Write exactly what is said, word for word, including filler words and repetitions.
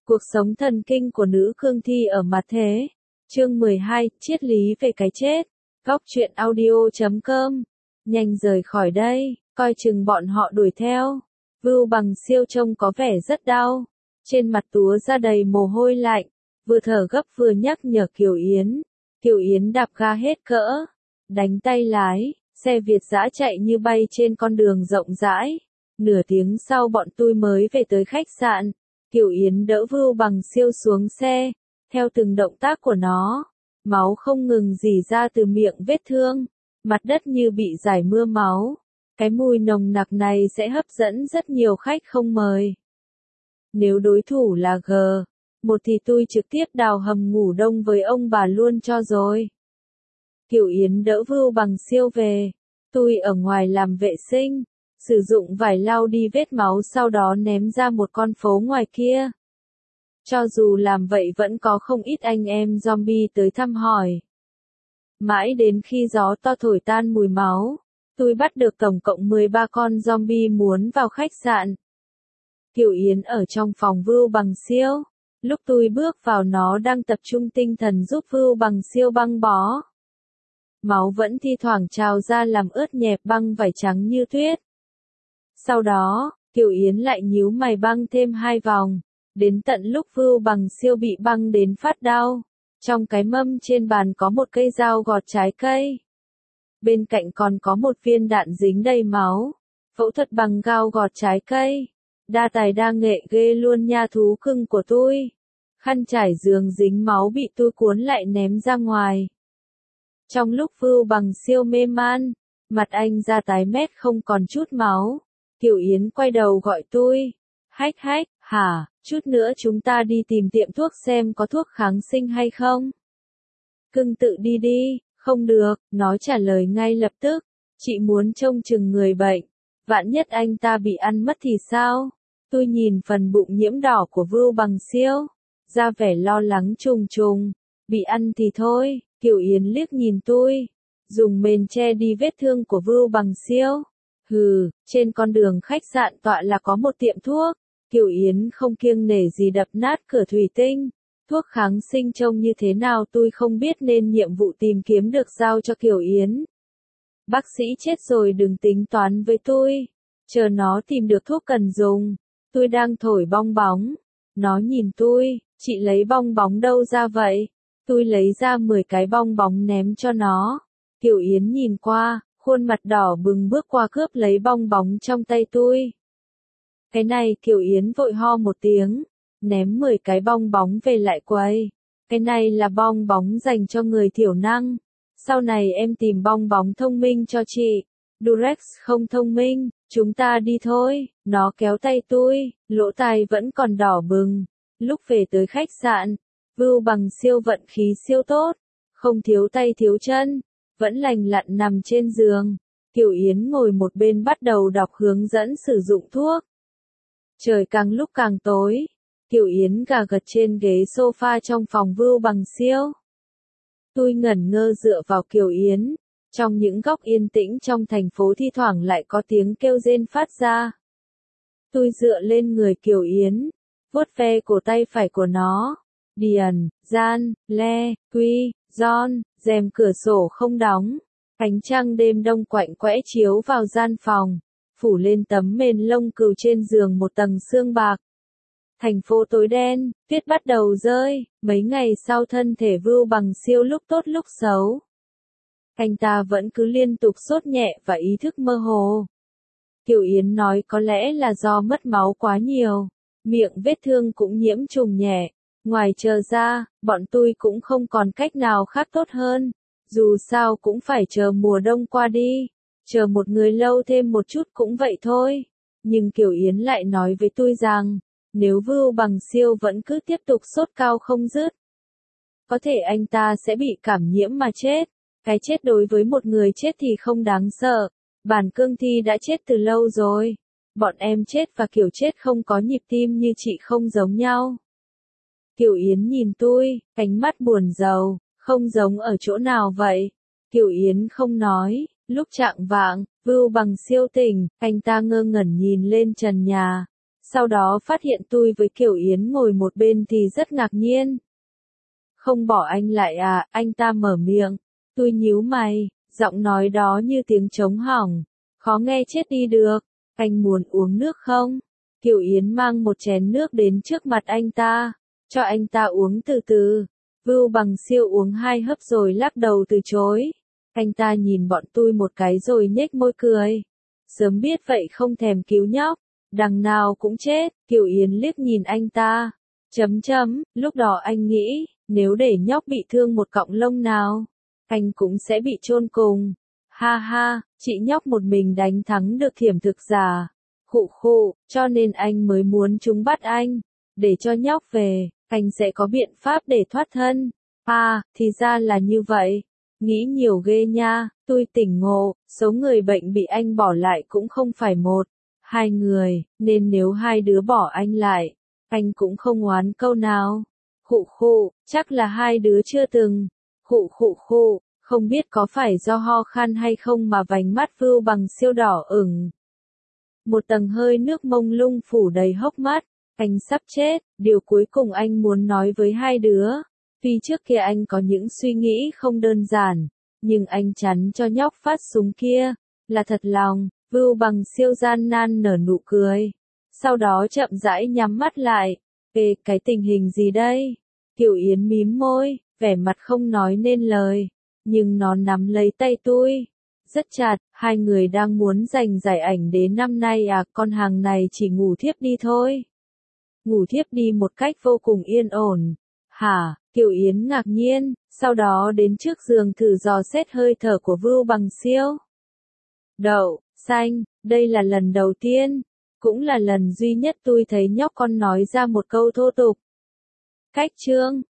Cuộc sống thần kinh của nữ cương thi ở mặt thế. Chương mười hai, triết lý về cái chết. Góc truyện audio chấm com. Nhanh rời khỏi đây, coi chừng bọn họ đuổi theo. Vưu Bằng Siêu trông có vẻ rất đau. Trên mặt túa ra đầy mồ hôi lạnh, vừa thở gấp vừa nhắc nhở Kiều Yến. Kiều Yến đạp ga hết cỡ, đánh tay lái, xe Việt dã chạy như bay trên con đường rộng rãi. Nửa tiếng sau bọn tôi mới về tới khách sạn. Kiều Yến đỡ Vưu Bằng Siêu xuống xe, theo từng động tác của nó, máu không ngừng rỉ ra từ miệng vết thương, mặt đất như bị rải mưa máu. Cái mùi nồng nặc này sẽ hấp dẫn rất nhiều khách không mời. Nếu đối thủ là G một thì tôi trực tiếp đào hầm ngủ đông với ông bà luôn cho rồi. Kiều Yến đỡ Vưu Bằng Siêu về, tôi ở ngoài làm vệ sinh, sử dụng vải lau đi vết máu sau đó ném ra một con phố ngoài kia. Cho dù làm vậy vẫn có không ít anh em zombie tới thăm hỏi. Mãi đến khi gió to thổi tan mùi máu, tôi bắt được tổng cộng mười ba con zombie muốn vào khách sạn. Kiều Yến ở trong phòng Vưu Bằng Siêu. Lúc tôi bước vào nó đang tập trung tinh thần giúp Vưu Bằng Siêu băng bó. Máu vẫn thi thoảng trào ra làm ướt nhẹp băng vải trắng như tuyết. Sau đó, Kiều Yến lại nhíu mày băng thêm hai vòng, đến tận lúc Vưu Bằng Siêu bị băng đến phát đau. Trong cái mâm trên bàn có một cây dao gọt trái cây. Bên cạnh còn có một viên đạn dính đầy máu. Phẫu thuật bằng dao gọt trái cây. Đa tài đa nghệ ghê luôn nha thú cưng của tôi. Khăn trải giường dính máu bị tôi cuốn lại ném ra ngoài. Trong lúc Vưu Bằng Siêu mê man, mặt anh ra tái mét không còn chút máu. Kiều Yến quay đầu gọi tôi. Hách hách, hả, chút nữa chúng ta đi tìm tiệm thuốc xem có thuốc kháng sinh hay không. Cưng tự đi đi, không được, nó trả lời ngay lập tức. Chị muốn trông chừng người bệnh. Vạn nhất anh ta bị ăn mất thì sao? Tôi nhìn phần bụng nhiễm đỏ của Vưu Bằng Siêu, ra vẻ lo lắng trùng trùng. Bị ăn thì thôi, Kiều Yến liếc nhìn tôi, dùng mền che đi vết thương của Vưu Bằng Siêu. Hừ, trên con đường khách sạn tọa là có một tiệm thuốc. Kiều Yến không kiêng nể gì đập nát cửa thủy tinh. Thuốc kháng sinh trông như thế nào tôi không biết nên nhiệm vụ tìm kiếm được giao cho Kiều Yến. Bác sĩ chết rồi đừng tính toán với tôi. Chờ nó tìm được thuốc cần dùng. Tôi đang thổi bong bóng. Nó nhìn tôi, chị lấy bong bóng đâu ra vậy? Tôi lấy ra mười cái bong bóng ném cho nó. Kiều Yến nhìn qua, khuôn mặt đỏ bừng bước qua cướp lấy bong bóng trong tay tôi. Cái này Kiều Yến vội ho một tiếng, ném mười cái bong bóng về lại quầy. Cái này là bong bóng dành cho người thiểu năng. Sau này em tìm bong bóng thông minh cho chị. Durex không thông minh, chúng ta đi thôi. Nó kéo tay tôi, lỗ tai vẫn còn đỏ bừng. Lúc về tới khách sạn, Vưu Bằng Siêu vận khí siêu tốt, không thiếu tay thiếu chân, vẫn lành lặn nằm trên giường. Kiều Yến ngồi một bên bắt đầu đọc hướng dẫn sử dụng thuốc. Trời càng lúc càng tối, Kiều Yến gà gật trên ghế sofa trong phòng Vưu Bằng Siêu. Tôi ngẩn ngơ dựa vào Kiều Yến. Trong những góc yên tĩnh trong thành phố thi thoảng lại có tiếng kêu rên phát ra. Tôi dựa lên người Kiều Yến, vuốt ve cổ tay phải của nó. Điền, Gian, Le, Quy, John, rèm cửa sổ không đóng. Ánh trăng đêm đông quạnh quẽ chiếu vào gian phòng, phủ lên tấm mền lông cừu trên giường một tầng sương bạc. Thành phố tối đen, tuyết bắt đầu rơi, mấy ngày sau thân thể Vưu Bằng Siêu lúc tốt lúc xấu. Anh ta vẫn cứ liên tục sốt nhẹ và ý thức mơ hồ. Kiều Yến nói có lẽ là do mất máu quá nhiều, miệng vết thương cũng nhiễm trùng nhẹ. Ngoài chờ ra, bọn tôi cũng không còn cách nào khác tốt hơn. Dù sao cũng phải chờ mùa đông qua đi. Chờ một người lâu thêm một chút cũng vậy thôi. Nhưng Kiều Yến lại nói với tôi rằng, nếu Vưu Bằng Siêu vẫn cứ tiếp tục sốt cao không dứt, có thể anh ta sẽ bị cảm nhiễm mà chết. Cái chết đối với một người chết thì không đáng sợ. Bản cương thi đã chết từ lâu rồi. Bọn em chết và kiểu chết không có nhịp tim như chị không giống nhau. Kiều Yến nhìn tôi, ánh mắt buồn rầu, không giống ở chỗ nào vậy? Kiều Yến không nói. Lúc chạng vạng, Vưu Bằng Siêu tỉnh, anh ta ngơ ngẩn nhìn lên trần nhà. Sau đó phát hiện tôi với Kiều Yến ngồi một bên thì rất ngạc nhiên. Không bỏ anh lại à, anh ta mở miệng. Tôi nhíu mày, giọng nói đó như tiếng trống hỏng. Khó nghe chết đi được. Anh muốn uống nước không? Kiều Yến mang một chén nước đến trước mặt anh ta. Cho anh ta uống từ từ. Vưu Bằng Siêu uống hai hớp rồi lắc đầu từ chối. Anh ta nhìn bọn tôi một cái rồi nhếch môi cười. Sớm biết vậy không thèm cứu nhóc. Đằng nào cũng chết. Kiều Yến liếc nhìn anh ta. Chấm chấm, lúc đó anh nghĩ, nếu để nhóc bị thương một cọng lông nào, anh cũng sẽ bị chôn cùng. Ha ha, chị nhóc một mình đánh thắng được thiểm thực giả. Khụ khụ, cho nên anh mới muốn chúng bắt anh. Để cho nhóc về, anh sẽ có biện pháp để thoát thân. À, thì ra là như vậy. Nghĩ nhiều ghê nha, tôi tỉnh ngộ, số người bệnh bị anh bỏ lại cũng không phải một, hai người, nên nếu hai đứa bỏ anh lại, anh cũng không oán câu nào. Khụ khụ, chắc là hai đứa chưa từng. Khụ khụ khụ, không biết có phải do ho khan hay không mà vành mắt Vưu Bằng Siêu đỏ ửng. Một tầng hơi nước mông lung phủ đầy hốc mắt, anh sắp chết, điều cuối cùng anh muốn nói với hai đứa. Tuy trước kia anh có những suy nghĩ không đơn giản, nhưng anh chắn cho nhóc phát súng kia, là thật lòng. Vưu Bằng Siêu gian nan nở nụ cười. Sau đó chậm rãi nhắm mắt lại. Ê, cái tình hình gì đây? Kiều Yến mím môi, vẻ mặt không nói nên lời. Nhưng nó nắm lấy tay tôi. Rất chặt, hai người đang muốn giành giải ảnh đến năm nay à, con hàng này chỉ ngủ thiếp đi thôi. Ngủ thiếp đi một cách vô cùng yên ổn. Hả? Kiều Yến ngạc nhiên, sau đó đến trước giường thử dò xét hơi thở của Vưu Bằng Siêu. Đậu, xanh, đây là lần đầu tiên, cũng là lần duy nhất tôi thấy nhóc con nói ra một câu thô tục. Cách chương